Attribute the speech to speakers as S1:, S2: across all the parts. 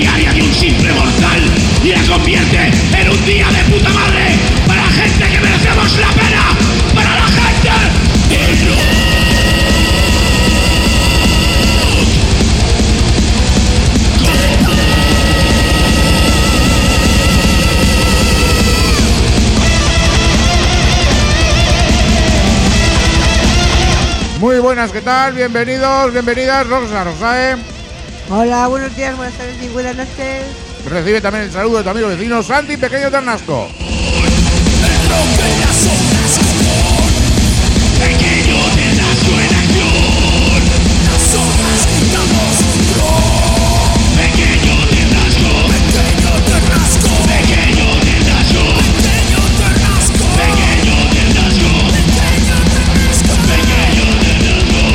S1: diaria de un simple mortal y la convierte en un día de puta madre para la gente que merecemos la pena, para la gente del rock.
S2: Muy buenas, ¿qué tal? Bienvenidos, bienvenidas, Rosa Rosae.
S3: Hola, buenos días, buenas tardes y buenas noches.
S2: Recibe también el saludo de tu amigo vecino Santi Pequeño Ternasco.
S1: Pequeño Ternasco en acción. Las ondas quitamos un dron. Pequeño Ternasco. Pequeño Ternasco. Pequeño Ternasco. Pequeño Ternasco. Pequeño Ternasco. Pequeño Ternasco. Pequeño Ternasco.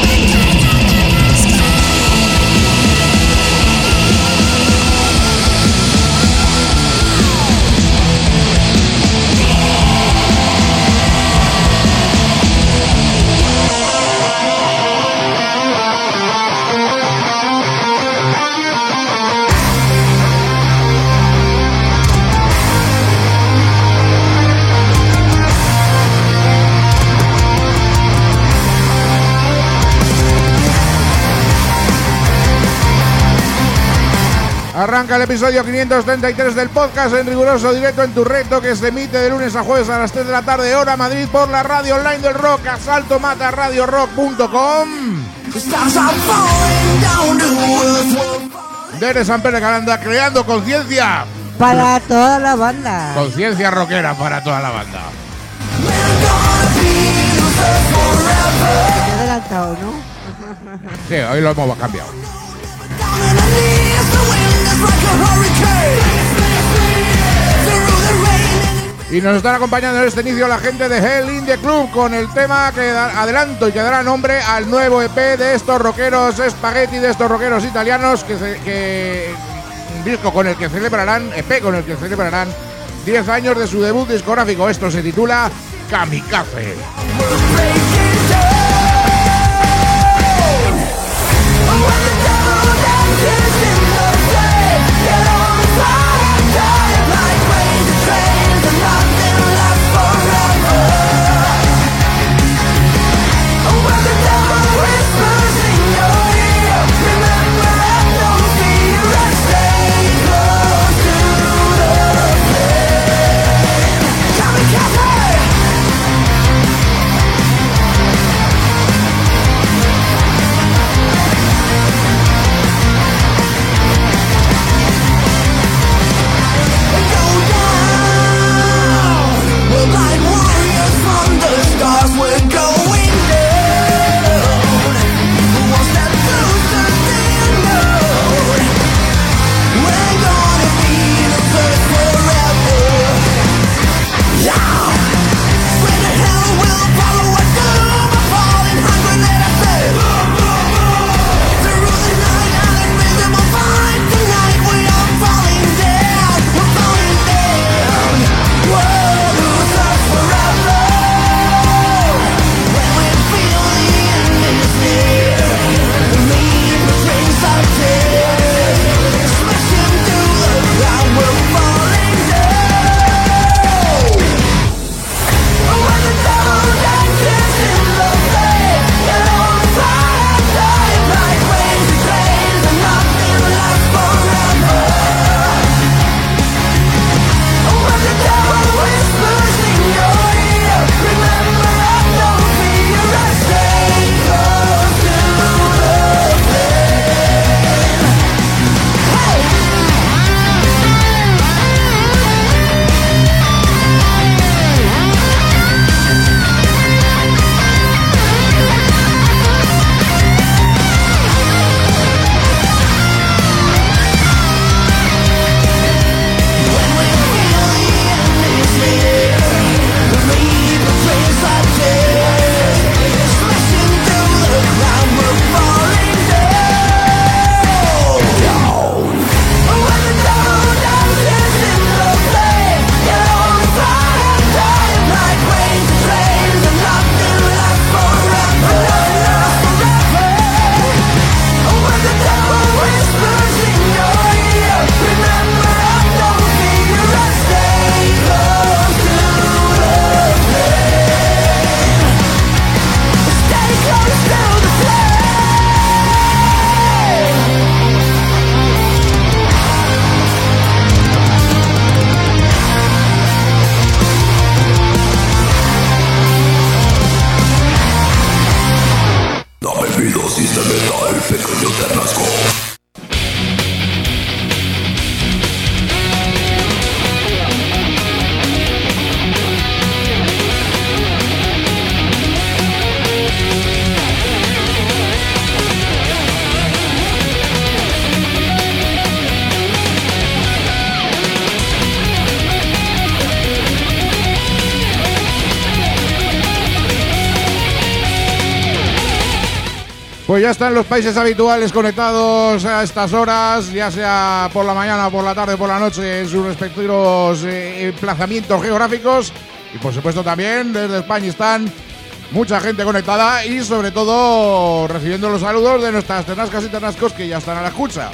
S2: Arranca el episodio 533 del podcast en riguroso directo en tu reto, que se emite de lunes a jueves a las 3 de la tarde, hora Madrid, por la radio online del rock, asaltomataradiorock.com. Desde San Pedro de Calanda, creando conciencia
S3: Para toda la banda.
S2: conciencia rockera para toda la banda.
S3: Te he adelantado, ¿no?
S2: Sí, hoy lo hemos cambiado. Y nos están acompañando en este inicio la gente de Hell in the Club con el tema que adelanto y que dará nombre al nuevo EP de estos rockeros spaghetti, de estos rockeros italianos, que un disco con el que celebrarán, EP con el que celebrarán 10 años de su debut discográfico. Esto se titula Kamikaze. Pues ya están los países habituales conectados a estas horas, ya sea por la mañana, por la tarde, por la noche, en sus respectivos emplazamientos geográficos. Y por supuesto también desde España están mucha gente conectada y sobre todo recibiendo los saludos de nuestras tenascas y tenascos que ya están a la escucha.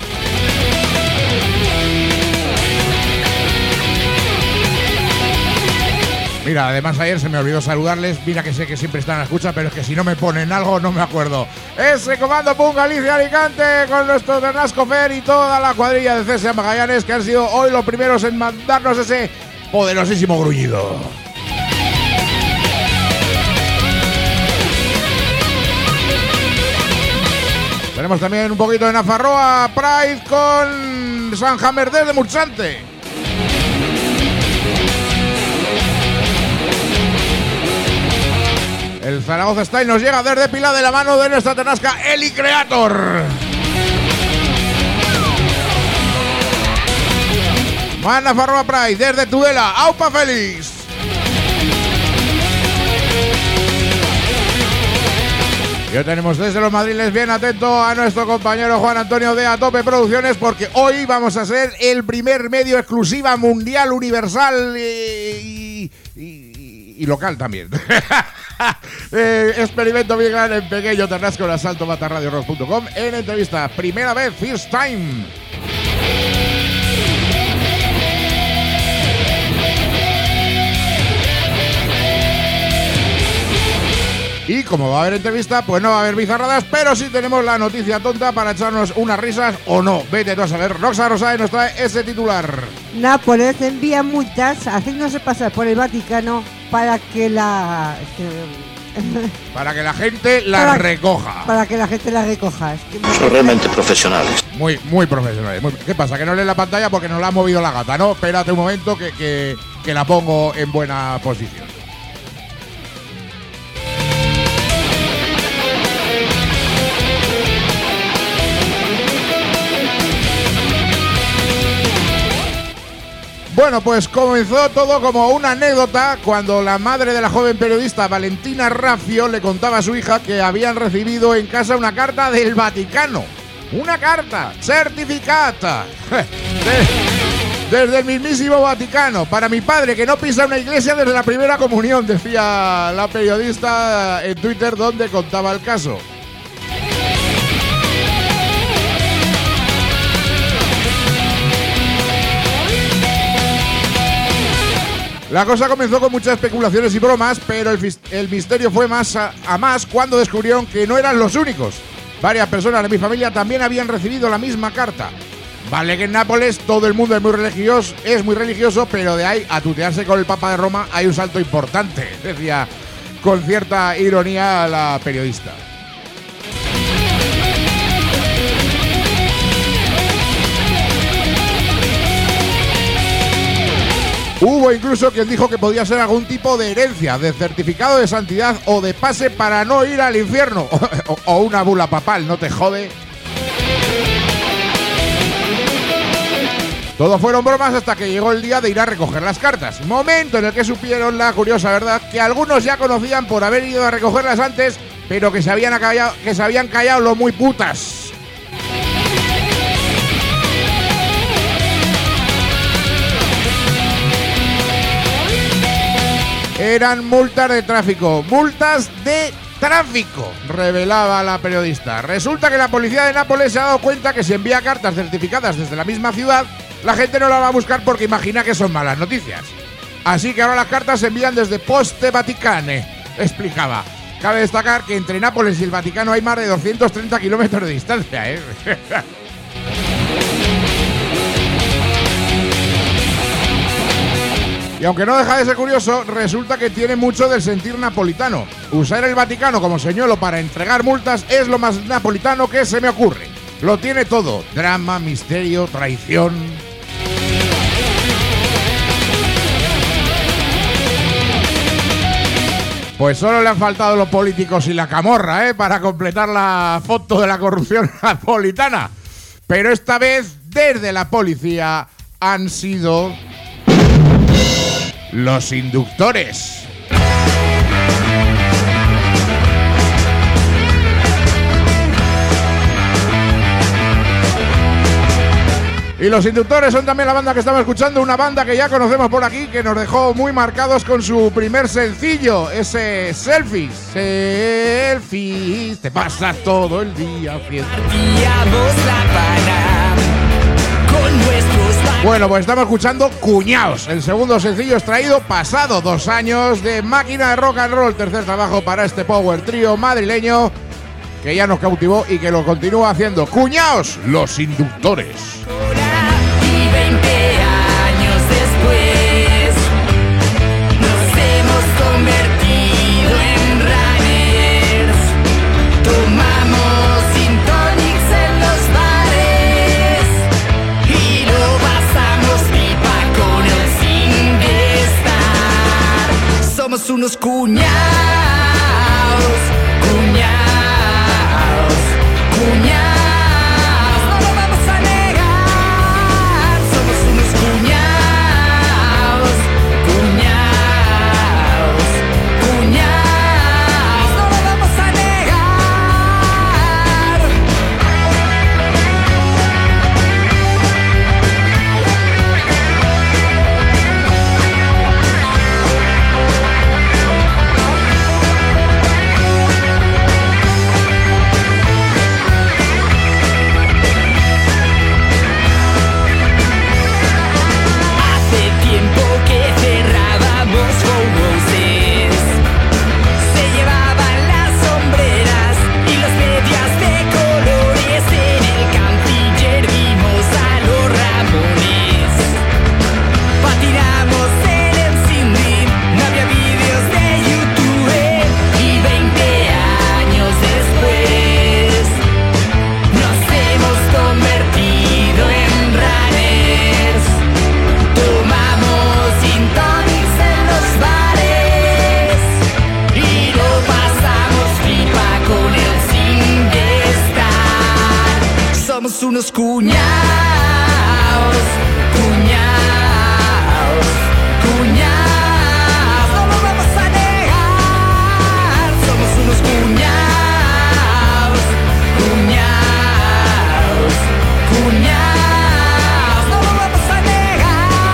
S2: Mira, además ayer se me olvidó saludarles. Mira que sé que siempre están a la escucha, pero es que si no me ponen algo no me acuerdo. Ese Comando Punk Galicia Alicante con nuestro Ternasco Fer y toda la cuadrilla de CSA Magallanes que han sido hoy los primeros en mandarnos ese poderosísimo gruñido. Tenemos también un poquito de Nafarroa Pride con Sanhammer desde Murchante. El Zaragoza Style nos llega desde Pilar de la mano de nuestra tenasca Eli Creator. Mana Farroa Pride desde Tudela, Aupa Félix. Ya tenemos desde los Madriles bien atento a nuestro compañero Juan Antonio de A Tope Producciones, porque hoy vamos a ser el primer medio exclusiva mundial, universal y local también. Experimento bien grande en pequeño Ternasco en asalto matarradiorock.com en entrevista primera vez, first time. Y como va a haber entrevista, pues no va a haber bizarradas, pero sí tenemos la noticia tonta para echarnos unas risas o no. Vete tú a saber. Roxa Rosade nos trae ese titular.
S3: Nápoles envía multas haciéndose pasar por el Vaticano para que la...
S2: para que la gente la recoja.
S3: Para que la gente la recoja.
S4: Son realmente profesionales.
S2: Muy profesionales. ¿Qué pasa? Que no lee la pantalla porque nos la ha movido la gata, ¿no? Espérate un momento que la pongo en buena posición. Bueno, pues comenzó todo como una anécdota cuando la madre de la joven periodista Valentina Raffio le contaba a su hija que habían recibido en casa una carta del Vaticano. Una carta certificada desde el mismísimo Vaticano. Para mi padre, que no pisa una iglesia desde la primera comunión, decía la periodista en Twitter donde contaba el caso. La cosa comenzó con muchas especulaciones y bromas, pero el misterio fue más a más cuando descubrieron que no eran los únicos. Varias personas de mi familia también habían recibido la misma carta. Vale que en Nápoles todo el mundo es muy religioso, pero de ahí a tutearse con el Papa de Roma hay un salto importante, decía con cierta ironía la periodista. Hubo incluso quien dijo que podía ser algún tipo de herencia, de certificado de santidad o de pase para no ir al infierno. O una bula papal, ¿no te jode? Todo fueron bromas hasta que llegó el día de ir a recoger las cartas. Momento en el que supieron la curiosa verdad que algunos ya conocían por haber ido a recogerlas antes, pero que se habían callado los muy putas. Eran multas de tráfico, revelaba la periodista. Resulta que la policía de Nápoles se ha dado cuenta que si envía cartas certificadas desde la misma ciudad, la gente no la va a buscar porque imagina que son malas noticias. Así que ahora las cartas se envían desde Poste Vaticane, explicaba. Cabe destacar que entre Nápoles y el Vaticano hay más de 230 kilómetros de distancia, ¿eh? Y aunque no deja de ser curioso, resulta que tiene mucho del sentir napolitano. Usar el Vaticano como señuelo para entregar multas es lo más napolitano que se me ocurre. Lo tiene todo: drama, misterio, traición. Pues solo le han faltado los políticos y la camorra, para completar la foto de la corrupción napolitana. Pero esta vez, desde la policía, han sido los inductores. Y los Inductores son también la banda que estamos escuchando, una banda que ya conocemos por aquí, que nos dejó muy marcados con su primer sencillo, ese Selfies. Selfies, te pasas todo el día haciendo. Bueno, pues estamos escuchando Cuñaos, el segundo sencillo extraído pasado 2 años de Máquina de Rock and Roll, tercer trabajo para este power trío madrileño que ya nos cautivó y que lo continúa haciendo. Cuñaos, los Inductores.
S5: Y 20 años después nos hemos convertido en runners. Tomamos gin tonics en los bares y lo pasamos pipa con el SingStar. Somos unos cuñados, cuñados. No lo vamos a negar, somos unos cuñados, cuñados, cuñados, no lo vamos a negar. Unos cuñados, cuñados, cuñados, no lo vamos a negar. Somos unos cuñados, cuñados, cuñados, no lo vamos a negar.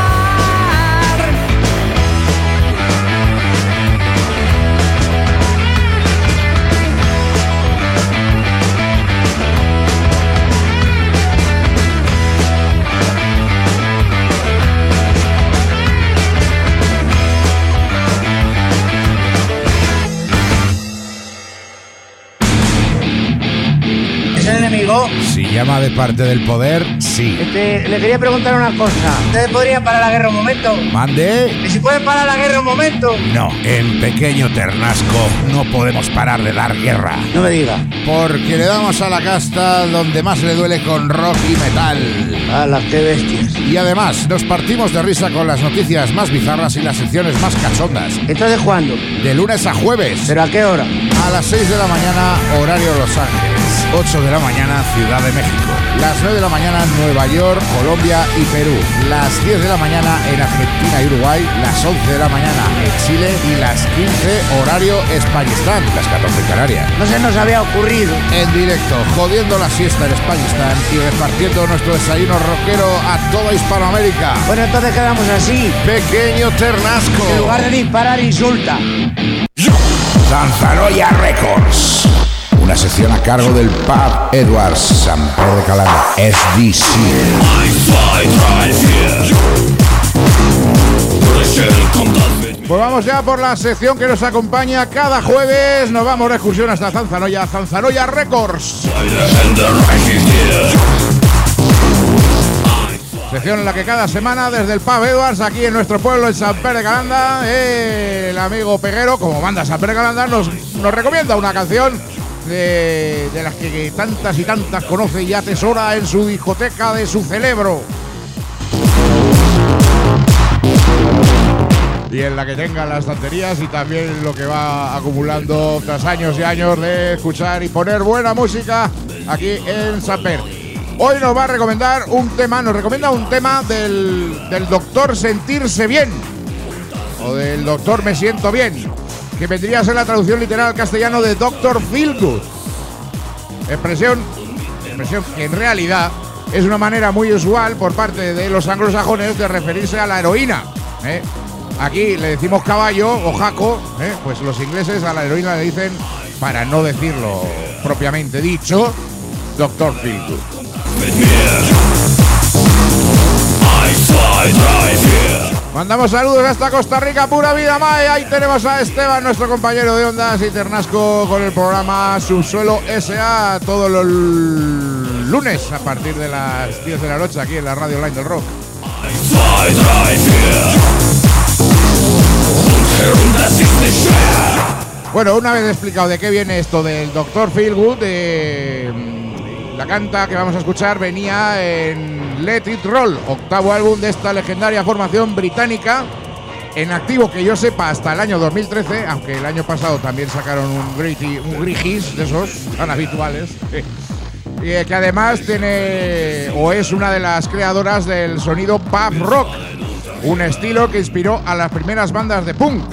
S2: Si llama de parte del poder, sí.
S6: Le quería preguntar una cosa. ¿Ustedes podrían parar la guerra un momento?
S2: Mande.
S6: ¿Y si pueden parar la guerra un momento?
S2: No, en Pequeño Ternasco no podemos parar de dar guerra.
S6: No me diga.
S2: Porque le damos a la casta donde más le duele con rock y metal.
S6: ¡Hala, qué bestias!
S2: Y además, nos partimos de risa con las noticias más bizarras y las secciones más cachondas.
S6: ¿Entonces cuándo?
S2: De lunes a jueves.
S6: ¿Pero a qué hora?
S2: A las 6 de la mañana, horario Los Ángeles. 8 de la mañana, Ciudad de México. Las 9 de la mañana, Nueva York, Colombia y Perú. Las 10 de la mañana en Argentina y Uruguay. Las 11 de la mañana en Chile. Y las 15, horario Españistán. Las 14 en Canarias.
S6: No se nos había ocurrido.
S2: En directo, jodiendo la siesta en Españistán y repartiendo nuestro desayuno rockero a toda Hispanoamérica.
S6: Bueno, entonces quedamos así.
S2: Pequeño Ternasco.
S6: En lugar de disparar, insulta.
S2: Zanzaroya Records. Una sección a cargo del Pub Edwards, San Pedro de Calanda, SDC. Pues vamos ya por la sección que nos acompaña cada jueves. Nos vamos de excursión hasta Zanzaroya, Zanzaroya Records. Sección en la que cada semana desde el Pub Edwards, aquí en nuestro pueblo, en San Pedro de Calanda, el amigo Peguero, como banda San Pedro de Calanda, nos recomienda una canción de las que tantas y tantas conoce y atesora en su discoteca de su cerebro. Y en la que tenga las estanterías y también lo que va acumulando tras años y años de escuchar y poner buena música aquí en San Pedro. Hoy nos va a recomendar un tema, nos recomienda un tema del doctor Sentirse Bien, o del doctor Me Siento Bien, que vendría a ser la traducción literal al castellano de Doctor Feel Good. Expresión que en realidad es una manera muy usual por parte de los anglosajones de referirse a la heroína. Aquí le decimos caballo o jaco, pues los ingleses a la heroína le dicen, para no decirlo propiamente dicho, Dr. Feelgood. Mandamos saludos hasta Costa Rica, pura vida, Mae. Ahí tenemos a Esteban, nuestro compañero de Ondas y Ternasco, con el programa Subsuelo S.A. todos los lunes a partir de las 10 de la noche aquí en la Radio Online del Rock. Bueno, una vez explicado de qué viene esto del Dr. Feelgood, la canta que vamos a escuchar venía en Let It Roll, octavo álbum de esta legendaria formación británica, en activo que yo sepa hasta el año 2013, aunque el año pasado también sacaron un Grigis de esos tan habituales, que además tiene o es una de las creadoras del sonido pub rock, un estilo que inspiró a las primeras bandas de punk.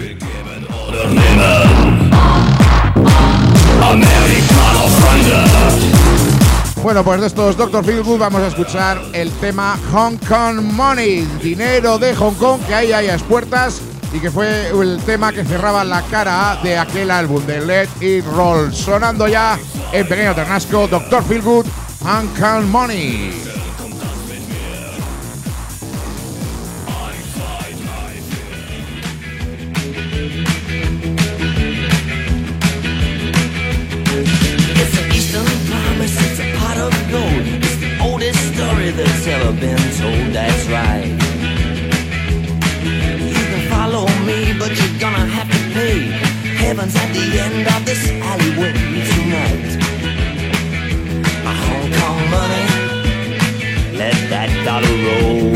S2: Bueno, pues de estos Dr. Feelgood vamos a escuchar el tema Hong Kong Money, dinero de Hong Kong, que ahí hay a puertas y que fue el tema que cerraba la cara A de aquel álbum de Let It Roll. Sonando ya en Pequeño Ternasco, Dr. Feelgood, Hong Kong Money.
S7: That's ever been told, that's right. You can follow me, but you're gonna have to pay. Heaven's at the end of this alleyway tonight. Hong Kong money, let that dollar roll.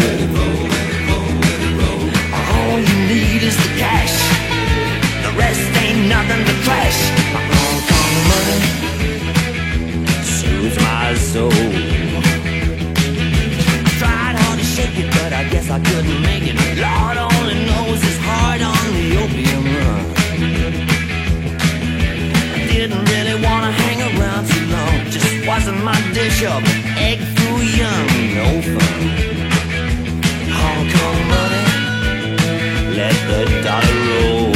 S7: All you need is the cash, the rest ain't nothing but trash. Hong Kong money soothes my soul. But I guess I couldn't make it. Lord only knows it's hard on the opium run. I didn't really wanna hang around too long. Just wasn't my dish up, egg foo young, no fun. Hong Kong money, let the dollar roll.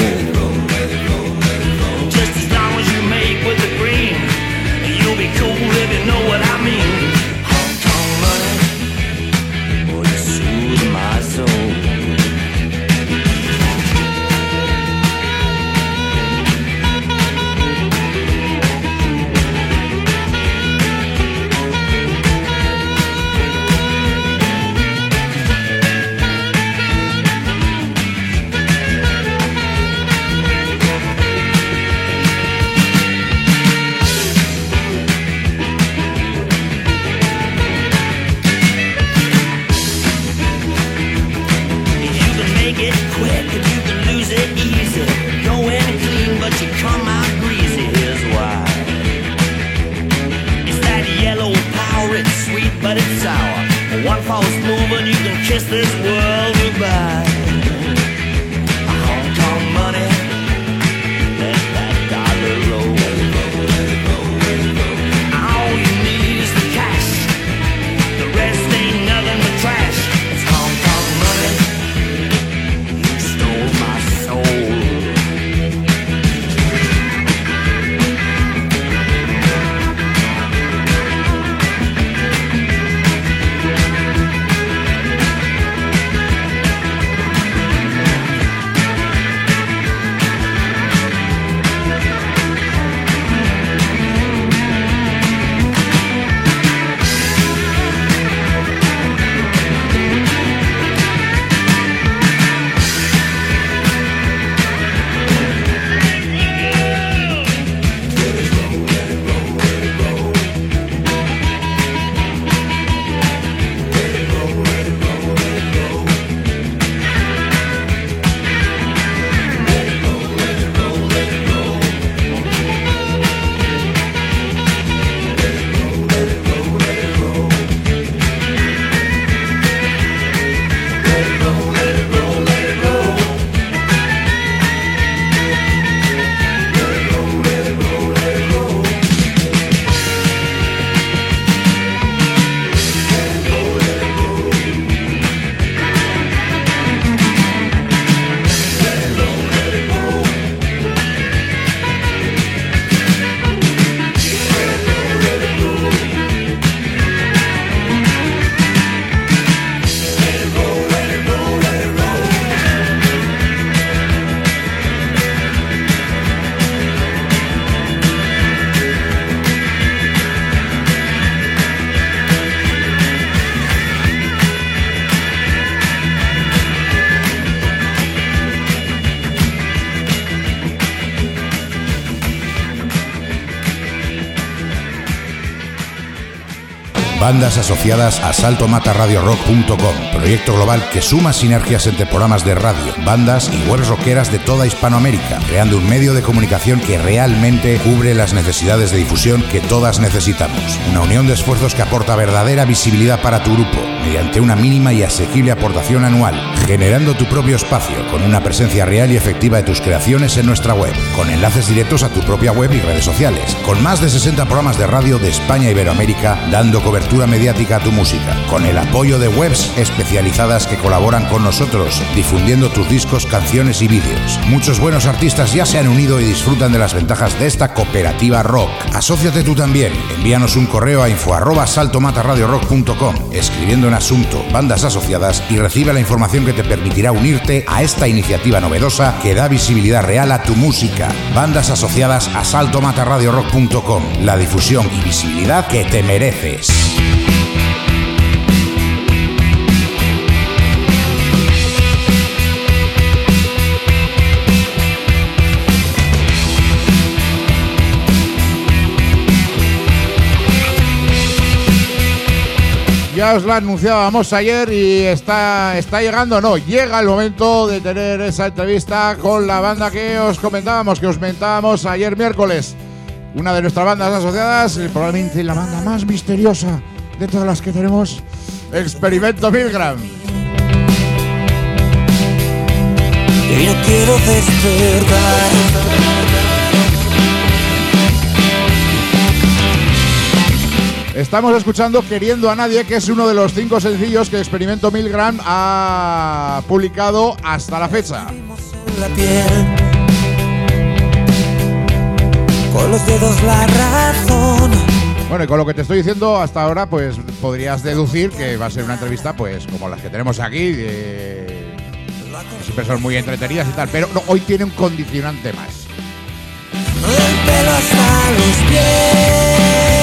S7: Just as long as you make with the green, you'll be cool if you know what I mean. My soul. Kiss this world goodbye. Hong Kong money, let that dollar roll. All you need is the cash, the rest ain't nothing but trash. It's Hong Kong money, you stole my soul.
S8: Bandas asociadas a saltomatarradiorock.com, proyecto global que suma sinergias entre programas de radio, bandas y webs rockeras de toda Hispanoamérica, creando un medio de comunicación que realmente cubre las necesidades de difusión que todas necesitamos. Una unión de esfuerzos que aporta verdadera visibilidad para tu grupo, mediante una mínima y asequible aportación anual, generando tu propio espacio con una presencia real y efectiva de tus creaciones en nuestra web, con enlaces directos a tu propia web y redes sociales, con más de 60 programas de radio de España e Iberoamérica dando cobertura mediática a tu música, con el apoyo de webs especializadas que colaboran con nosotros, difundiendo tus discos, canciones y vídeos. Muchos buenos artistas ya se han unido y disfrutan de las ventajas de esta cooperativa rock. Asóciate tú también. Envíanos un correo a info@saltomatarradiorock.com, escribiendo en asunto Bandas Asociadas, y recibe la información que te permitirá unirte a esta iniciativa novedosa que da visibilidad real a tu música. Bandas asociadas a saltomatarradiorock.com, la difusión y visibilidad que te mereces.
S2: Ya os la anunciábamos ayer y está llegando, no, llega el momento de tener esa entrevista con la banda que os comentábamos ayer miércoles. Una de nuestras bandas asociadas, probablemente la banda más misteriosa de todas las que tenemos, Experimento Milgram.
S7: Y no quiero despertar.
S2: Estamos escuchando Queriendo a Nadie, que es uno de los 5 sencillos que Experimento Milgram ha publicado hasta la fecha.
S7: La piel, con los dedos la razón.
S2: Bueno, y con lo que te estoy diciendo hasta ahora, pues podrías deducir que va a ser una entrevista, pues como las que tenemos aquí, que siempre son muy entretenidas y tal, pero no, hoy tiene un condicionante más.
S7: Del pelo hasta los pies.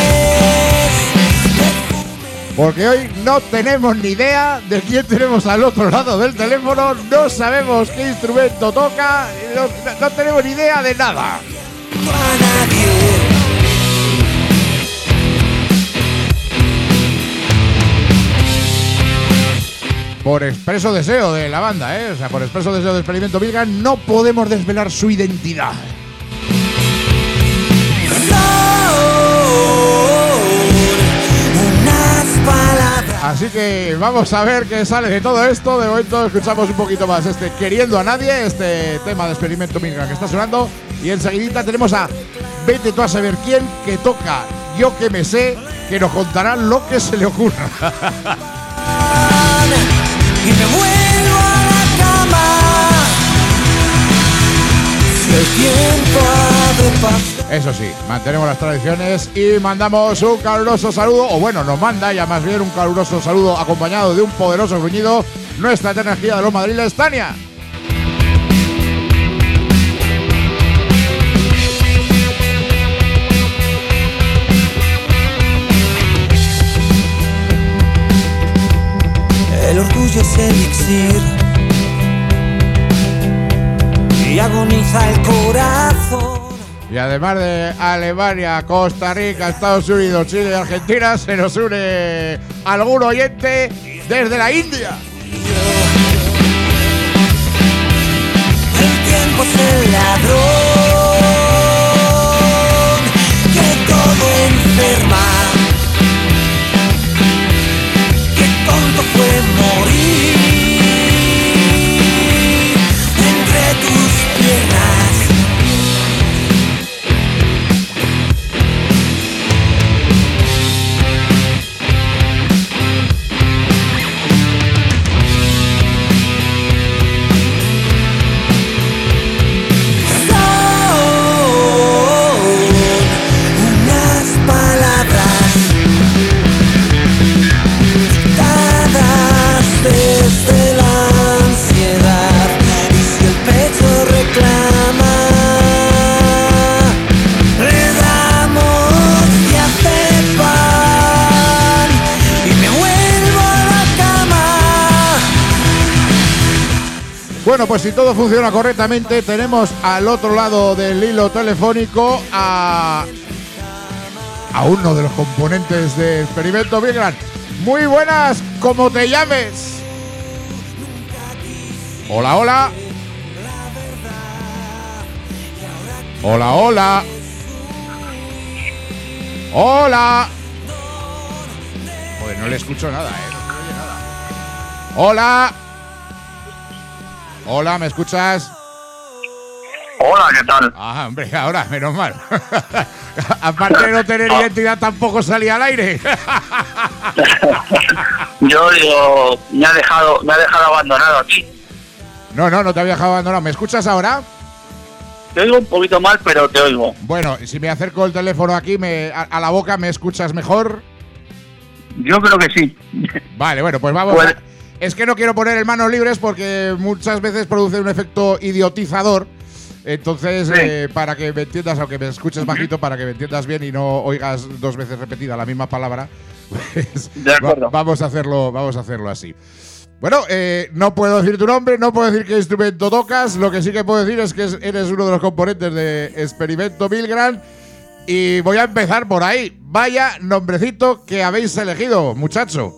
S2: Porque hoy no tenemos ni idea de quién tenemos al otro lado del teléfono, no sabemos qué instrumento toca, no tenemos ni idea de nada. Por expreso deseo de la banda, o sea, por expreso deseo de Experimento Milgram, no podemos desvelar su identidad. Así que vamos a ver qué sale de todo esto. De momento escuchamos un poquito más Queriendo a Nadie, este tema de Experimento Milgram que está sonando. Y enseguidita tenemos a Vete tú a saber quién, que toca Yo que me sé, que nos contará lo que se le ocurra.
S7: Y me vuelvo a la cama. Si el tiempo ha de pasar.
S2: Eso sí, mantenemos las tradiciones y mandamos un caluroso saludo, o bueno, nos manda ya más bien un caluroso saludo acompañado de un poderoso gruñido, nuestra eterna energía de los madriles, Tania.
S7: El orgullo es elixir y agoniza el corazón.
S2: Y además de Alemania, Costa Rica, Estados Unidos, Chile y Argentina, se nos une algún oyente desde la India.
S7: El tiempo es el ladrón que todo enferma. Qué tonto fue morir entre tus piernas.
S2: Bueno, pues si todo funciona correctamente, tenemos al otro lado del hilo telefónico a a uno de los componentes de Experimento Migrant. Muy buenas, como te llames. Hola, hola. Hola, hola. Hola. Joder, no le escucho nada, no se oye nada. Hola. Hola, ¿me escuchas?
S9: Hola, ¿qué tal?
S2: Ah, hombre, ahora, menos mal. Aparte de no tener identidad, tampoco salía al aire.
S9: Yo digo, me ha dejado abandonado aquí.
S2: No te había dejado abandonado. ¿Me escuchas ahora?
S9: Te oigo un poquito mal, pero te oigo.
S2: Bueno, si me acerco el teléfono aquí a la boca, ¿me escuchas mejor?
S9: Yo creo que sí.
S2: Vale, bueno, pues vamos.
S9: Pues,
S2: es que no quiero poner en manos libres porque muchas veces produce un efecto idiotizador. Entonces,
S9: sí.
S2: Para que me entiendas, aunque me escuches bajito, para que me entiendas bien y no oigas 2 veces repetida la misma palabra, pues
S9: de acuerdo.
S2: Vamos a hacerlo así. Bueno, no puedo decir tu nombre, no puedo decir qué instrumento tocas. Lo que sí que puedo decir es que eres uno de los componentes de Experimento Migrant. Y voy a empezar por ahí. Vaya nombrecito que habéis elegido, muchacho.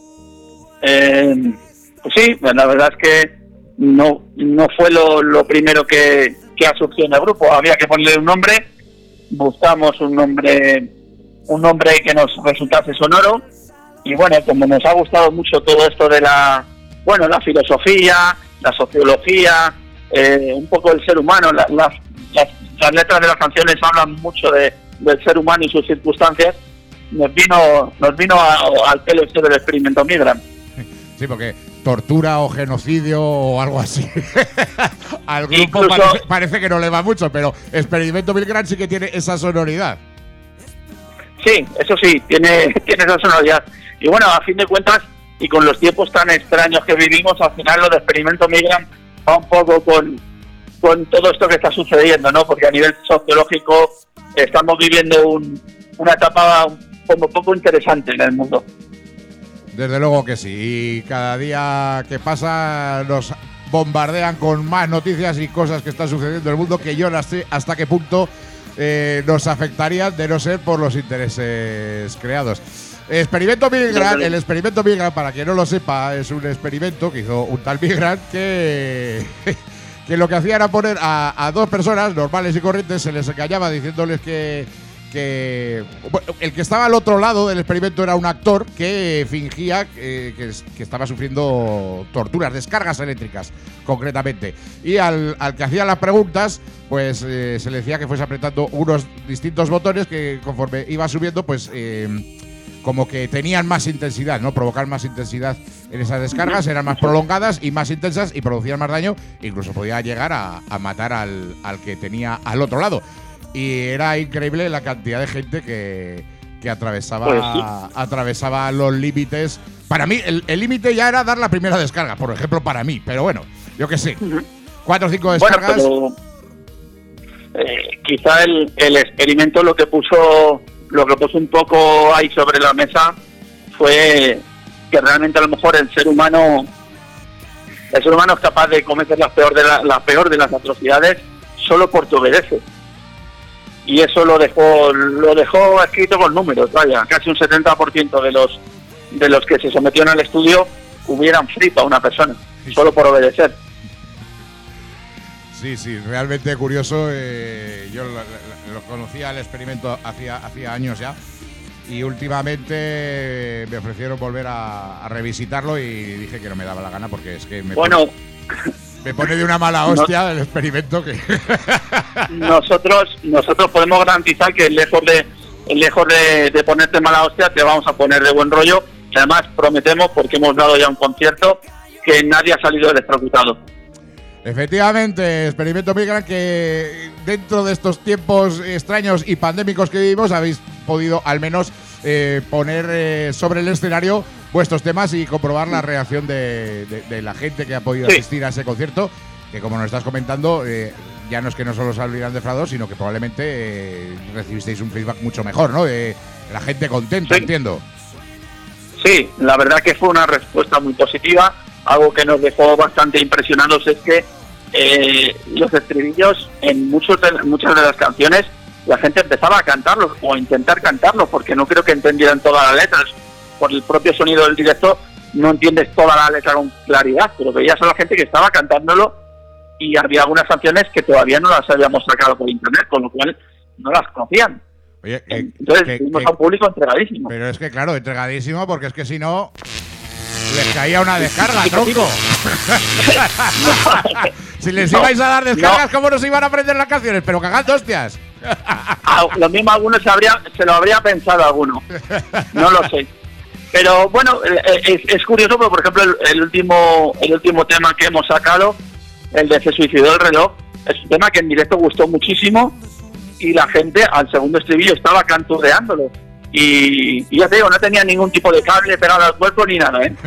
S9: Pues sí, la verdad es que no fue lo primero que ha surgido en el grupo. Había que ponerle un nombre. Buscamos un nombre que nos resultase sonoro. Y bueno, como nos ha gustado mucho todo esto de la filosofía, la sociología, un poco del ser humano, las letras de las canciones hablan mucho del ser humano y sus circunstancias, nos vino al pelo este del Experimento Migrant.
S2: Sí, porque tortura o genocidio o algo así. Al grupo parece que no le va mucho, pero Experimento Migrant sí que tiene esa sonoridad. Sí,
S9: eso sí, tiene esa sonoridad. Y bueno, a fin de cuentas, y con los tiempos tan extraños que vivimos, al final lo de Experimento Migrant va un poco con todo esto que está sucediendo, ¿no? Porque a nivel sociológico estamos viviendo una etapa un poco interesante en el mundo.
S2: Desde luego que sí, y cada día que pasa nos bombardean con más noticias y cosas que están sucediendo en el mundo que yo no sé hasta qué punto nos afectarían de no ser por los intereses creados. Experimento Migrant, el Experimento Migrant, para quien no lo sepa, es un experimento que hizo un tal Migrant que lo que hacía era poner a 2 personas normales y corrientes, se les engañaba diciéndoles que bueno, el que estaba al otro lado del experimento era un actor que fingía que estaba sufriendo torturas, descargas eléctricas, concretamente. Y al que hacía las preguntas, pues se le decía que fuese apretando unos distintos botones que conforme iba subiendo, pues como que tenían más intensidad, ¿no? Provocar más intensidad en esas descargas, eran más prolongadas y más intensas y producían más daño, incluso podía llegar a matar al que tenía al otro lado. Y era increíble la cantidad de gente que atravesaba,
S9: pues sí,
S2: atravesaba los límites. Para mí, el límite ya era dar la primera descarga, por ejemplo, para mí. Pero bueno, yo qué sé. 4 o 5 descargas.
S9: Bueno, pero, quizá el experimento lo que puso un poco ahí sobre la mesa fue que realmente a lo mejor el ser humano es capaz de cometer la peor de las atrocidades solo porque obedece. Y eso lo dejó escrito con números, vaya, casi un 70% de los que se sometieron al estudio hubieran frito a una persona, solo por obedecer.
S2: Sí, realmente curioso. Yo lo conocía el experimento hacía años ya, y últimamente me ofrecieron volver a revisitarlo y dije que no me daba la gana porque es que me pone de una mala hostia el experimento que
S9: nosotros podemos garantizar que lejos de ponerte mala hostia te vamos a poner de buen rollo. Además prometemos, porque hemos dado ya un concierto, que nadie ha salido electrocutado.
S2: Efectivamente, Experimento Migrant, que dentro de estos tiempos extraños y pandémicos que vivimos habéis podido al menos poner sobre el escenario vuestros temas y comprobar la reacción de la gente que ha podido asistir a ese concierto, que como nos estás comentando, ya no es que no solo salieran defraudados, sino que probablemente recibisteis un feedback mucho mejor, ¿no? La gente contenta, entiendo.
S9: Sí, la verdad que fue una respuesta muy positiva. Algo que nos dejó bastante impresionados es que los estribillos en muchas de las canciones la gente empezaba a cantarlos o a intentar cantarlos, porque no creo que entendieran todas las letras. Por el propio sonido del directo no entiendes toda la letra con claridad, pero veías a la gente que estaba cantándolo y había algunas canciones que todavía no las habíamos sacado por internet, con lo cual no las conocían.
S2: Oye,
S9: entonces tuvimos a un público entregadísimo.
S2: Pero es que claro, entregadísimo, porque es que si no les caía una descarga, tronco. Si les ibais a dar descargas, ¿cómo nos iban a aprender las canciones? Pero cagando hostias.
S9: Lo mismo algunos se lo habría pensado alguno. No lo sé. Pero bueno, es curioso, porque por ejemplo el último tema que hemos sacado, el de Se suicidó el reloj, es un tema que en directo gustó muchísimo y la gente al segundo estribillo estaba canturreándolo. Y ya te digo, no tenía ningún tipo de cable pegado al cuerpo ni nada, ¿eh?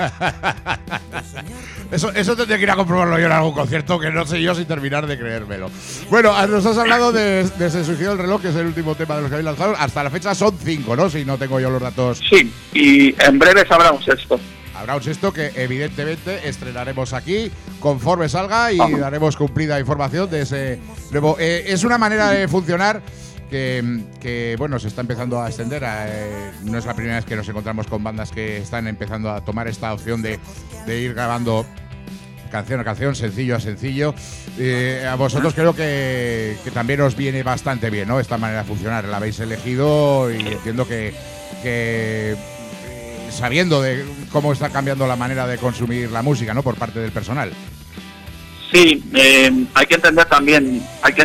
S2: Eso tendría que ir a comprobarlo yo en algún concierto, que no sé yo sin terminar de creérmelo. Bueno, nos has hablado de Se suicidó el reloj, que es el último tema de los que habéis lanzado. Hasta la fecha son 5, ¿no? Si no tengo yo los datos.
S9: Sí, y en breve habrá un sexto.
S2: Habrá un sexto que evidentemente estrenaremos aquí conforme salga y daremos cumplida información de ese nuevo. Es una manera de funcionar que bueno, se está empezando a extender. No es la primera vez que nos encontramos con bandas que están empezando a tomar esta opción de ir grabando canción a canción, sencillo a sencillo. A vosotros creo que también os viene bastante bien, ¿no? Esta manera de funcionar. La habéis elegido y entiendo que sabiendo de cómo está cambiando la manera de consumir la música, ¿no? Por parte del personal.
S9: Sí, hay que entender también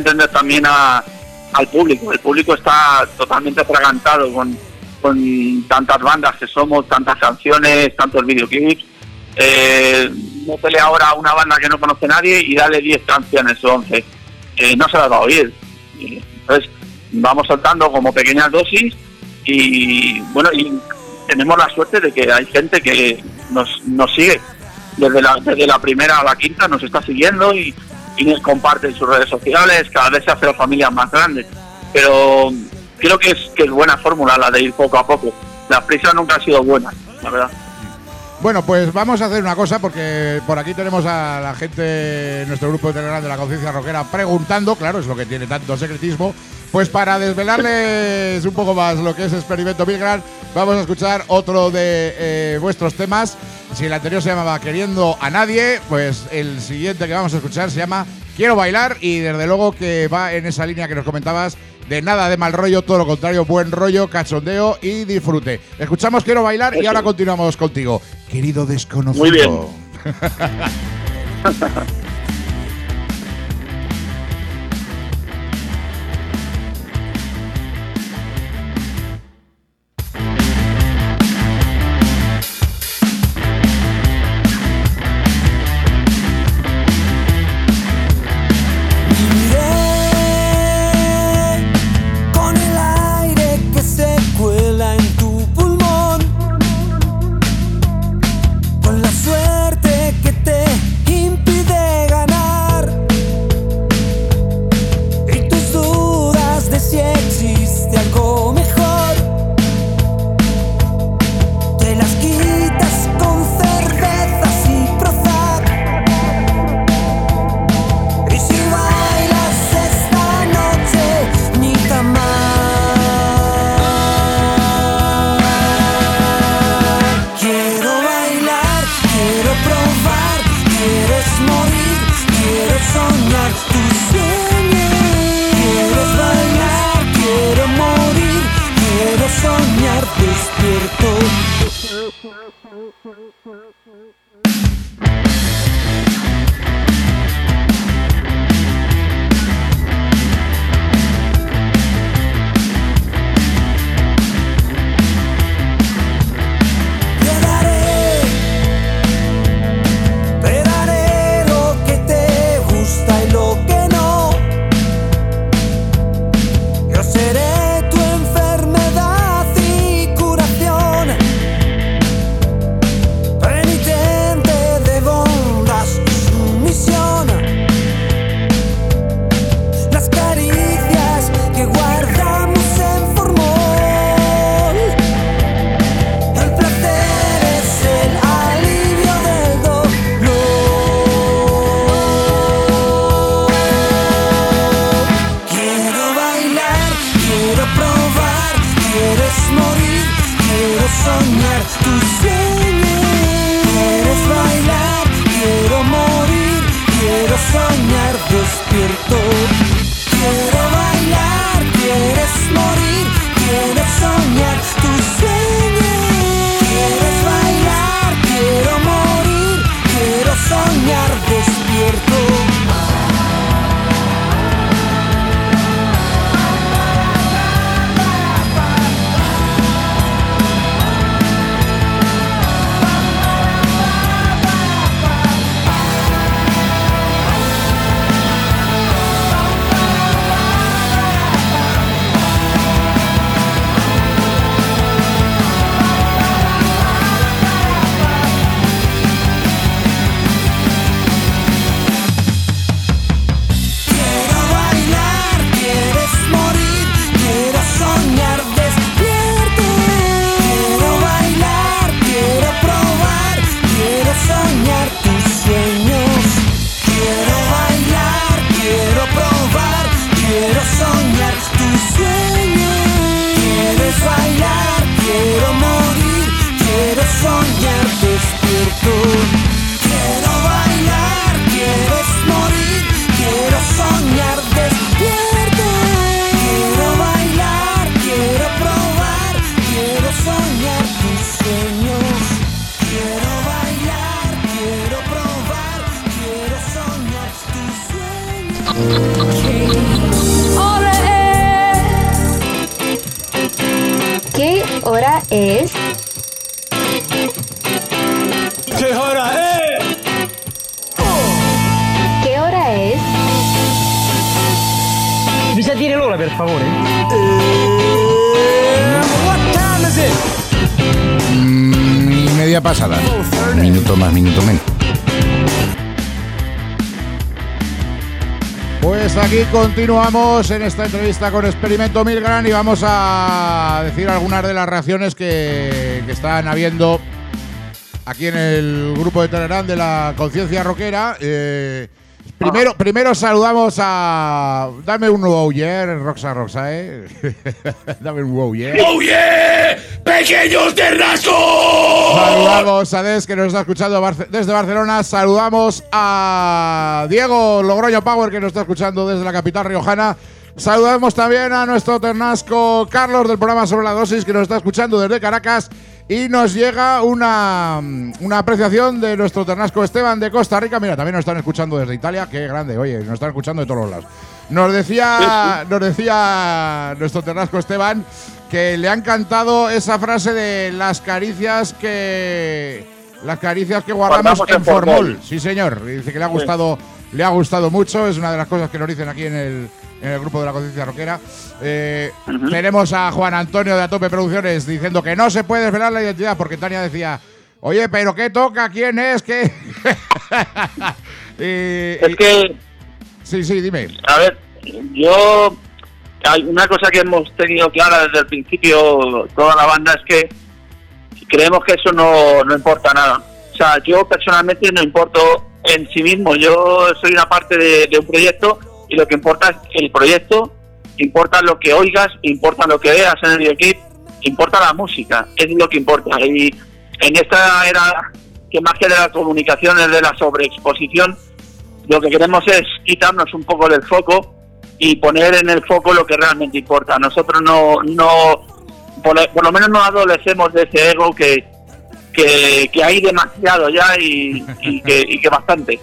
S9: al público. El público está totalmente atragantado con tantas bandas que somos, tantas canciones, tantos videoclips. No pelea ahora a una banda que no conoce nadie y dale 10 canciones o 11. No se las va a oír. Entonces vamos soltando como pequeñas dosis y bueno, y tenemos la suerte de que hay gente que nos sigue desde la primera a la quinta, nos está siguiendo y nos comparte en sus redes sociales. Cada vez se hace la familia más grande, pero creo que es buena fórmula la de ir poco a poco. Las prisas nunca han sido buenas, la verdad.
S2: Bueno, pues vamos a hacer una cosa, porque por aquí tenemos a la gente en nuestro grupo de Telegram de la Conciencia Rockera preguntando, claro, es lo que tiene tanto secretismo. Pues para desvelarles un poco más lo que es Experimento Milgram, vamos a escuchar otro de vuestros temas. Si el anterior se llamaba Queriendo a Nadie, pues el siguiente que vamos a escuchar se llama Quiero Bailar, y desde luego que va en esa línea que nos comentabas, de nada de mal rollo, todo lo contrario, buen rollo, cachondeo y disfrute. Escuchamos Quiero Bailar y ahora continuamos contigo, querido desconocido.
S9: Muy bien.
S5: Penitente de
S10: ¿Qué hora es?
S1: ¿Qué hora es?
S10: ¿Qué hora es?
S6: Bisa tiene l'ora, per favore.
S1: What time is it?
S8: Y media pasada. Minuto más, minuto menos.
S2: Pues aquí continuamos en esta entrevista con Experimento Milgram y vamos a decir algunas de las reacciones que están habiendo aquí en el grupo de Telegram de la Conciencia Rockera. Primero saludamos a... Dame un wow yeah, Roxa, Dame un wow yeah.
S1: ¡Oh yeah! ¡Pequeños Ternascos!
S2: Saludamos a Des, que nos está escuchando desde Barcelona. Saludamos a Diego Logroño Power, que nos está escuchando desde la capital riojana. Saludamos también a nuestro ternasco Carlos del programa Sobre la Dosis, que nos está escuchando desde Caracas. Y nos llega una apreciación de nuestro ternasco Esteban de Costa Rica. Mira, también nos están escuchando desde Italia. Qué grande, oye, nos están escuchando de todos los lados. Nos decía nuestro ternasco Esteban que le ha encantado esa frase de las caricias que guardamos en formol. Sí, señor. Dice que le ha gustado mucho. Es una de las cosas que nos dicen aquí en el grupo de la Conciencia Rockera. Tenemos a Juan Antonio de Atope Producciones diciendo que no se puede desvelar la identidad, porque Tania decía, oye, pero ¿qué toca? ¿Quién es? ¿Qué?
S9: Es que...
S2: Sí, dime.
S9: A ver, hay una cosa que hemos tenido clara desde el principio toda la banda, es que creemos que eso no importa nada. O sea, yo personalmente no importo en sí mismo. Yo soy una parte de un proyecto y lo que importa es el proyecto, importa lo que oigas, importa lo que veas en el videoclip, importa la música, es lo que importa. Y en esta era que más que de la comunicación es de la sobreexposición, lo que queremos es quitarnos un poco del foco y poner en el foco lo que realmente importa. Nosotros por lo menos no adolecemos de ese ego que hay demasiado ya y que bastante.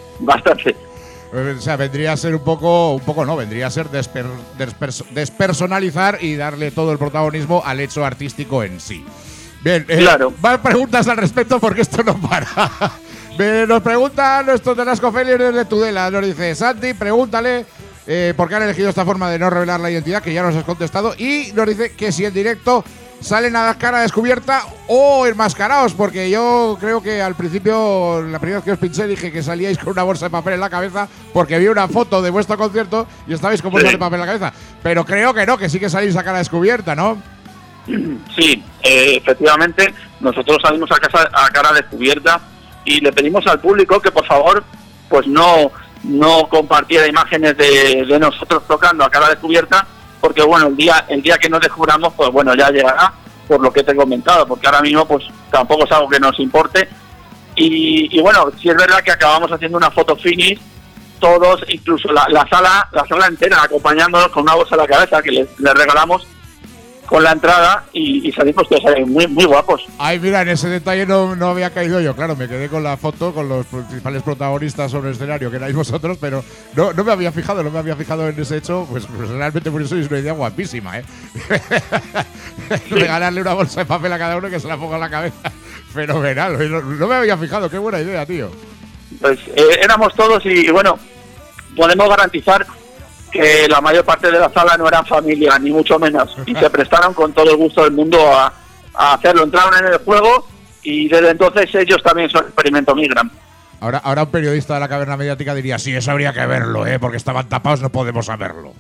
S2: O sea, vendría a ser vendría a ser despersonalizar y darle todo el protagonismo al hecho artístico en sí. Bien,
S9: claro.
S2: Más preguntas al respecto porque esto no para. Nos pregunta nuestro Ternasco Félix desde Tudela. Nos dice, Santi, pregúntale por qué han elegido esta forma de no revelar la identidad, que ya nos has contestado. Y nos dice que si en directo salen a la cara descubierta o enmascarados, porque yo creo que al principio, la primera vez que os pinché, dije que salíais con una bolsa de papel en la cabeza porque vi una foto de vuestro concierto y estabais con bolsa de papel en la cabeza. Pero creo que no, que sí que salís a cara descubierta, ¿no?
S9: Sí, efectivamente, nosotros salimos a cara descubierta y le pedimos al público que por favor pues no compartiera imágenes de nosotros tocando a cara descubierta, porque bueno, el día que nos descubramos, pues bueno, ya llegará, por lo que te he comentado, porque ahora mismo pues tampoco es algo que nos importe. Y bueno, sí es verdad que acabamos haciendo una foto finish, todos, incluso la sala entera, acompañándonos con una bolsa en la cabeza que les regalamos con la entrada, y salimos todos muy, muy guapos.
S2: Ay, mira, en ese detalle no había caído yo, claro, me quedé con la foto con los principales protagonistas sobre el escenario, que erais vosotros, pero no me había fijado en ese hecho, pues realmente por eso sois una idea guapísima, ¿eh? Sí. Regalarle una bolsa de papel a cada uno que se la ponga en la cabeza. Fenomenal, no me había fijado, qué buena idea, tío.
S9: Pues éramos todos y bueno, podemos garantizar que la mayor parte de la sala no eran familia, ni mucho menos, y se prestaron con todo el gusto del mundo a hacerlo. Entraron en el juego y desde entonces ellos también son Experimento Milgram.
S2: Ahora un periodista de la caverna mediática diría, sí, eso habría que verlo, porque estaban tapados, no podemos saberlo.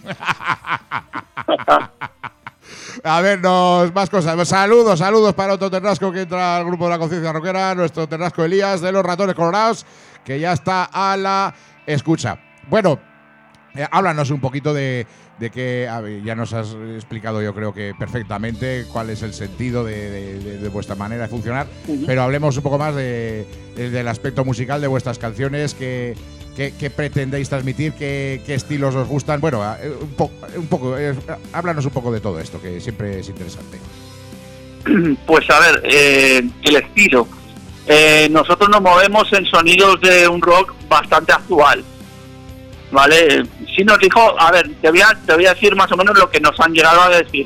S2: A ver, más cosas. Saludos para otro ternasco que entra al grupo de la Conciencia Rockera, nuestro ternasco Elías de los Ratones Colorados, que ya está a la escucha. Bueno, háblanos un poquito de que ya nos has explicado, yo creo que perfectamente, cuál es el sentido de vuestra manera de funcionar, pero hablemos un poco más del aspecto musical de vuestras canciones, qué pretendéis transmitir, qué estilos os gustan. Bueno, háblanos un poco de todo esto, que siempre es interesante.
S9: Pues a ver, el estilo. Nosotros nos movemos en sonidos de un rock bastante actual. ¿vale? Sí nos dijo, a ver, te voy a decir más o menos lo que nos han llegado a decir.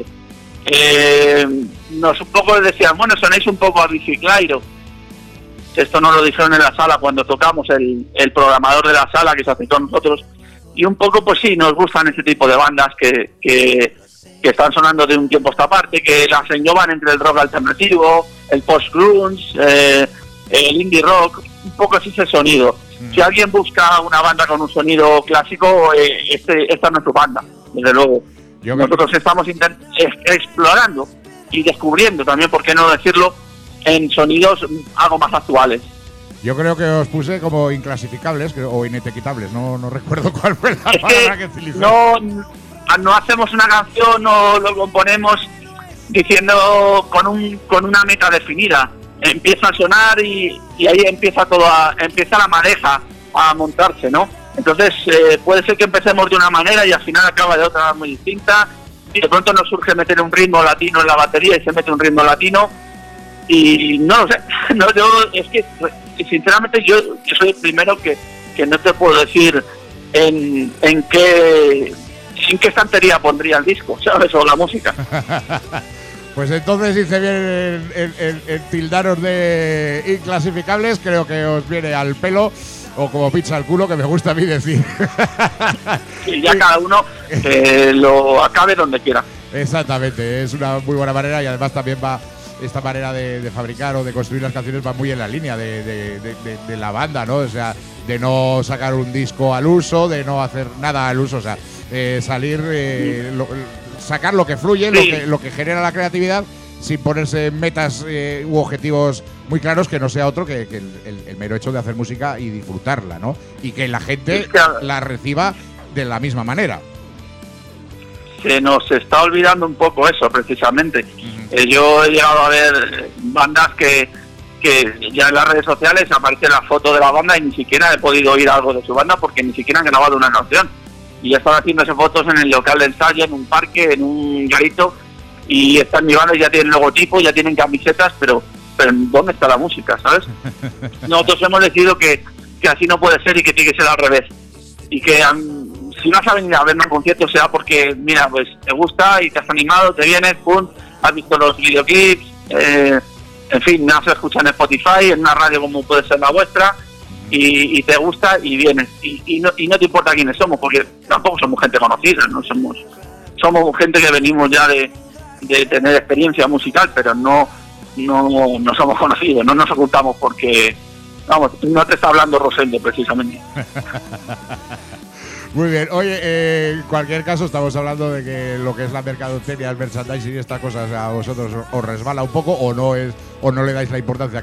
S9: Nos un poco decían, bueno, sonáis un poco a Biciclairo. Esto nos lo dijeron en la sala cuando tocamos, el programador de la sala que se acercó a nosotros. Y un poco, pues sí, nos gustan ese tipo de bandas que están sonando de un tiempo a esta parte, que las engloban entre el rock alternativo, el post-grunge, el indie rock, un poco así ese sonido. Si alguien busca una banda con un sonido clásico, esta no es su banda, desde luego. Nosotros estamos explorando y descubriendo también, por qué no decirlo, en sonidos algo más actuales.
S2: Yo creo que os puse como inclasificables o inetiquetables, no recuerdo cuál fue la palabra que utilicé.
S9: No hacemos una canción, no lo componemos diciendo con una meta definida. Empieza a sonar y ahí empieza la madeja a montarse, ¿no? Entonces puede ser que empecemos de una manera y al final acaba de otra muy distinta, y de pronto nos surge meter un ritmo latino en la batería y se mete un ritmo latino, y no lo sé, es que sinceramente yo soy el primero que no te puedo decir en qué estantería pondría el disco, ¿sabes? O la música.
S2: Pues entonces hice bien el tildaros de inclasificables, creo que os viene al pelo, o como pizza al culo, que me gusta a mí decir.
S9: Y ya cada uno lo acabe donde quiera.
S2: Exactamente, es una muy buena manera, y además también va esta manera de fabricar o de construir las canciones va muy en la línea de la banda, ¿no? O sea, de no sacar un disco al uso, de no hacer nada al uso, o sea, salir, sacar lo que fluye, sí, lo que genera la creatividad, sin ponerse metas u objetivos muy claros, que no sea otro que el mero hecho de hacer música y disfrutarla, ¿no? Y que la gente la reciba de la misma manera.
S9: Se nos está olvidando un poco eso, precisamente. Yo he llegado a ver bandas que ya en las redes sociales aparece la foto de la banda y ni siquiera he podido oír algo de su banda porque ni siquiera han grabado una canción. Y ya están haciéndose fotos en el local de ensayo, en un parque, en un garito, y están mi banda y ya tienen logotipo, ya tienen camisetas, pero ¿dónde está la música, sabes? Nosotros hemos decidido que así no puede ser y que tiene que ser al revés. Y que si vas a venir a verme a un concierto sea porque, mira, pues te gusta y te has animado, te vienes, pum, has visto los videoclips, en fin, nos escuchas en Spotify, en una radio como puede ser la vuestra, y te gusta y vienes. Y no te importa quiénes somos, porque tampoco somos gente conocida, no somos gente que venimos ya de tener experiencia musical, pero no somos conocidos, no nos ocultamos porque, vamos, no te está hablando Rosendo precisamente.
S2: Muy bien, oye, en cualquier caso estamos hablando de que lo que es la mercadotecnia, el merchandising y estas cosas a vosotros os resbala un poco, o no le dais la importancia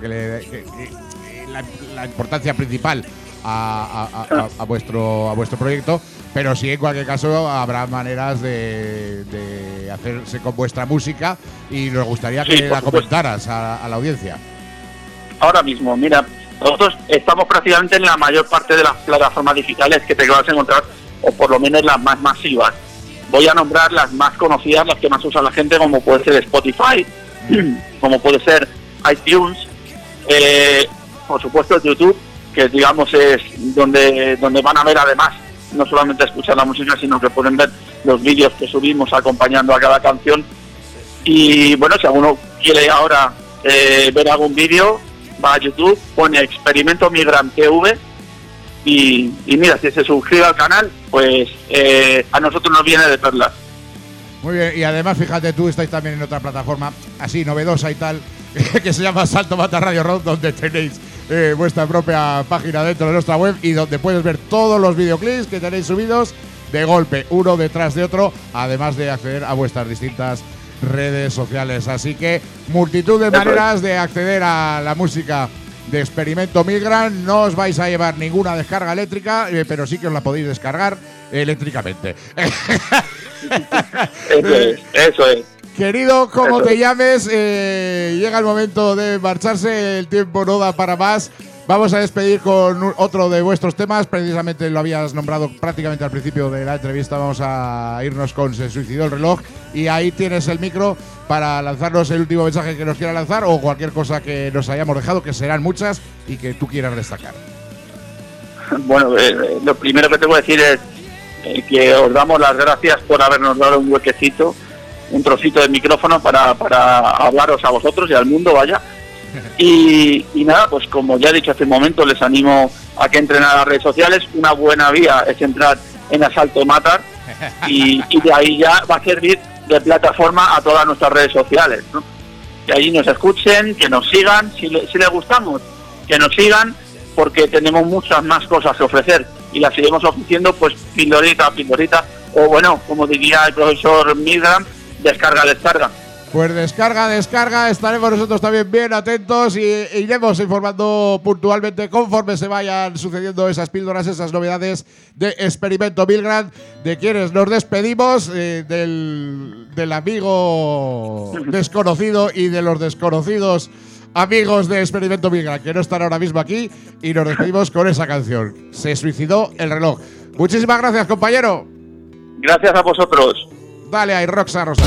S2: la importancia principal a vuestro proyecto, pero sí, en cualquier caso habrá maneras de hacerse con vuestra música, y nos gustaría que la comentaras a la audiencia.
S9: Ahora mismo, mira, nosotros estamos prácticamente en la mayor parte de las plataformas digitales que te vas a encontrar, o por lo menos las más masivas. Voy a nombrar las más conocidas, las que más usa la gente, como puede ser Spotify, como puede ser iTunes, por supuesto YouTube, que digamos es donde van a ver, además, no solamente escuchar la música, sino que pueden ver los vídeos que subimos acompañando a cada canción. Y bueno, si alguno quiere ahora ver algún vídeo, va a YouTube, pone Experimento Migrant TV y mira, si se suscribe al canal, pues a nosotros nos viene de perlas.
S2: Muy bien, y además fíjate, tú estáis también en otra plataforma así novedosa y tal, que se llama Salto Mata Radio Rock, donde tenéis vuestra propia página dentro de nuestra web y donde puedes ver todos los videoclips que tenéis subidos de golpe, uno detrás de otro, además de acceder a vuestras distintas redes sociales. Así que multitud de maneras de acceder a la música de Experimento Migrant. No os vais a llevar ninguna descarga eléctrica, pero sí que os la podéis descargar eléctricamente.
S9: Eso es.
S2: Querido, como te llames, llega el momento de marcharse, el tiempo no da para más. Vamos a despedir con otro de vuestros temas, precisamente lo habías nombrado prácticamente al principio de la entrevista. Vamos a irnos con Se suicidó el reloj, y ahí tienes el micro para lanzarnos el último mensaje que nos quiera lanzar, o cualquier cosa que nos hayamos dejado, que serán muchas, y que tú quieras destacar.
S9: Bueno, lo primero que te voy a decir es que os damos las gracias por habernos dado un huequecito, un trocito de micrófono para hablaros a vosotros y al mundo, vaya. Y nada, pues como ya he dicho hace un momento, les animo a que entren a las redes sociales. Una buena vía es entrar en Asalto Matar y de ahí ya va a servir de plataforma a todas nuestras redes sociales, ¿no? Que allí nos escuchen, que nos sigan, si les gustamos, que nos sigan, porque tenemos muchas más cosas que ofrecer y las iremos ofreciendo pues pildorita a pildorita, o bueno, como diría el profesor Milgram, descarga.
S2: Pues descarga, estaremos nosotros también bien atentos y iremos informando puntualmente conforme se vayan sucediendo esas píldoras, esas novedades de Experimento Milgram, de quienes nos despedimos, del amigo desconocido y de los desconocidos amigos de Experimento Milgram, que no están ahora mismo aquí, y nos despedimos con esa canción, Se suicidó el reloj. Muchísimas gracias, compañero.
S9: Gracias a vosotros.
S2: Dale ahí, Roxa Rosa.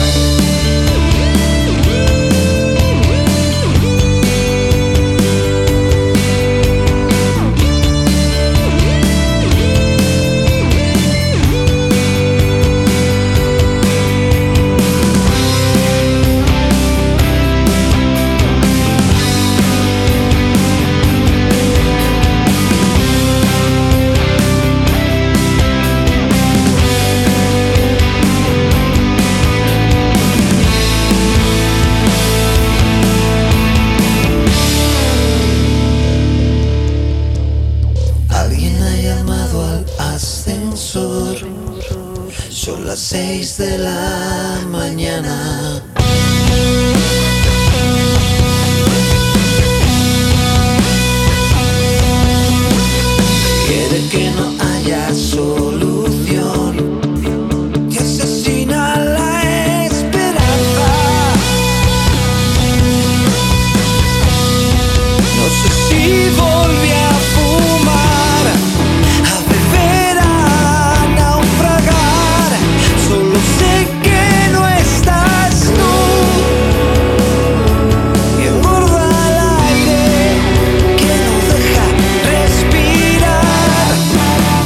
S7: Son las 6 de la mañana. Quiere que no haya solución. Te asesina la esperanza. No sé si volví a fumar, a beber, a naufragar. Solo sé que no estás tú. Y engorda el aire que no deja respirar.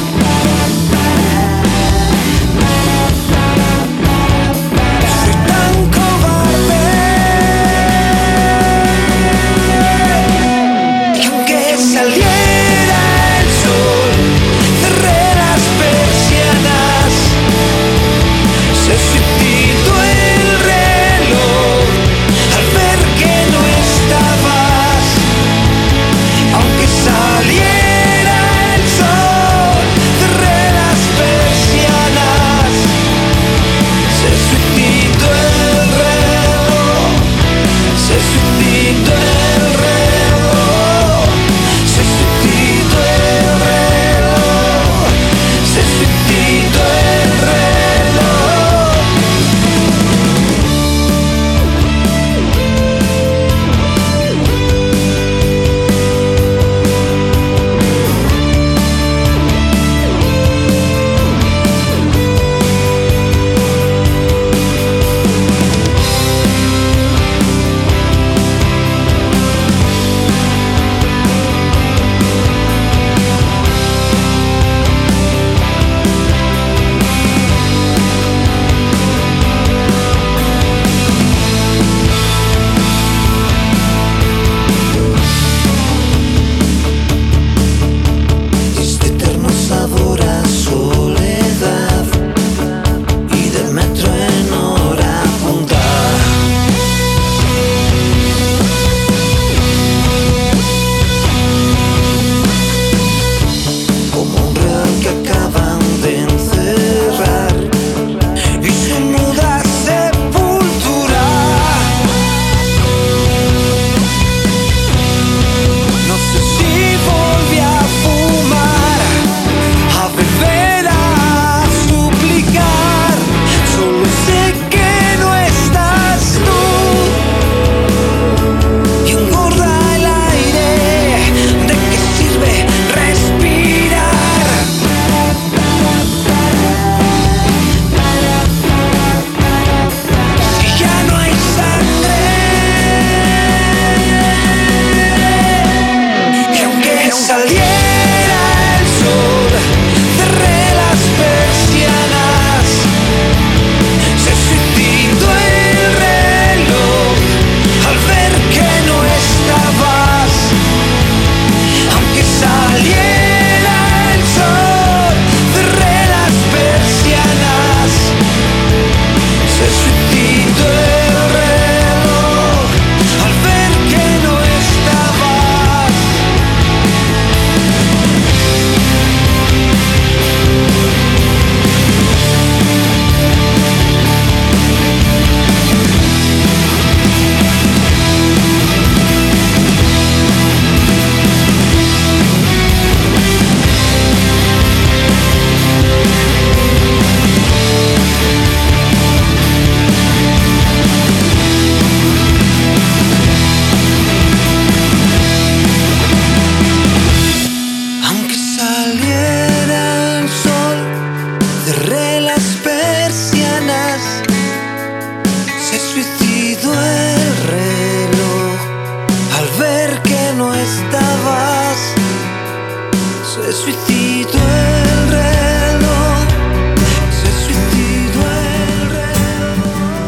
S7: suicidio el reloj, se suicidio el reloj.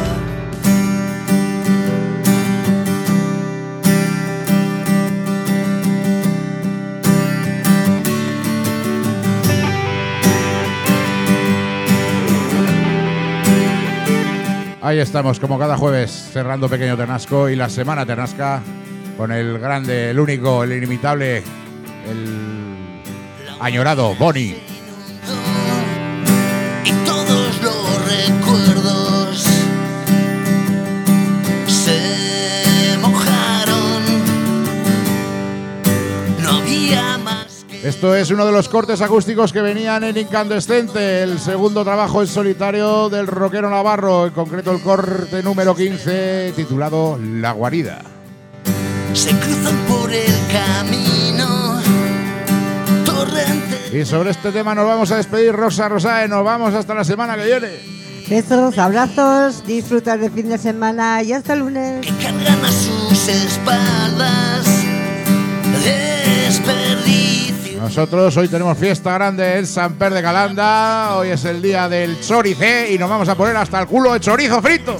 S2: Ahí estamos, como cada jueves, cerrando Pequeño Ternasco y la Semana Ternasca con el grande, el único, el inimitable, el añorado Boni.
S7: Y todos los recuerdos se mojaron. No había más que...
S2: Esto es uno de los cortes acústicos que venían en Incandescente, el segundo trabajo en solitario del rockero navarro, en concreto el corte número 15, titulado La Guarida.
S7: Se cruzan por el camino torrentes.
S2: Y sobre este tema nos vamos a despedir, Rosa Rosae, nos vamos hasta la semana que viene.
S3: Besos, abrazos, disfrutar del fin de semana y hasta el lunes.
S7: Que cargan a sus espaldas desperdicio.
S2: Nosotros hoy tenemos fiesta grande en San Per de Calanda, hoy es el día del choricé y nos vamos a poner hasta el culo de chorizo frito.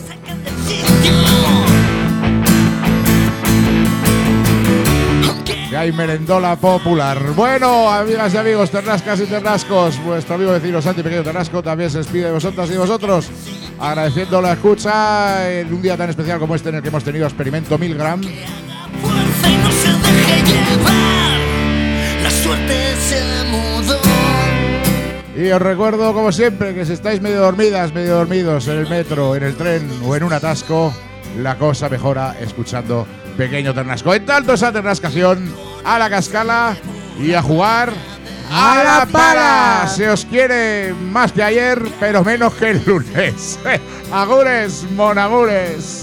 S2: Que hay merendola popular. Bueno, amigas y amigos, ternascas y ternascos, vuestro amigo vecino Santi Pequeño Ternasco también se despide de vosotras y de vosotros, agradeciendo la escucha en un día tan especial como este en el que hemos tenido Experimento Milgram.
S7: Fuerza y no se deje llevar, la suerte se mudó.
S2: Y os recuerdo, como siempre, que si estáis medio dormidas, medio dormidos en el metro, en el tren o en un atasco, la cosa mejora escuchando Pequeño Ternasco. En tanto esa ternascación, a la cascala y a jugar a la pala. Se os quiere más que ayer, pero menos que el lunes. Agures, monagures.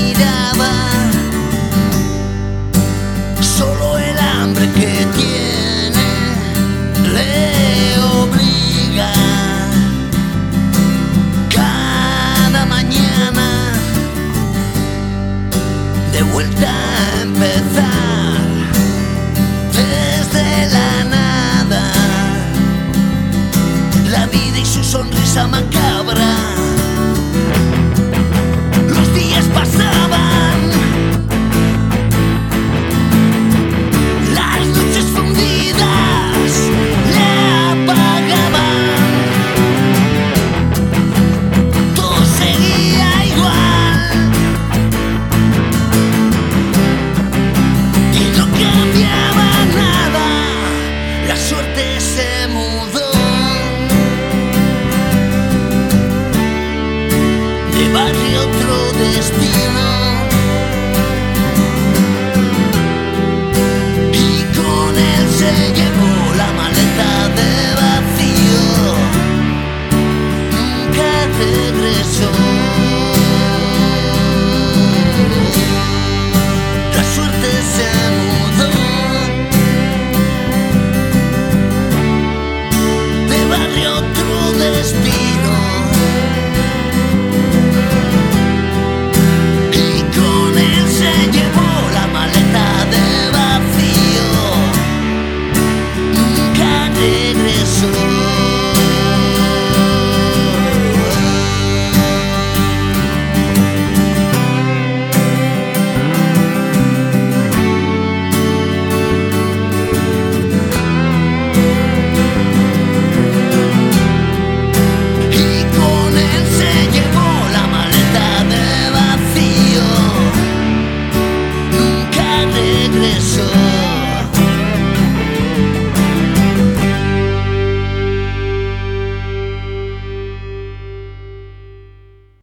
S7: Solo el hambre que tiene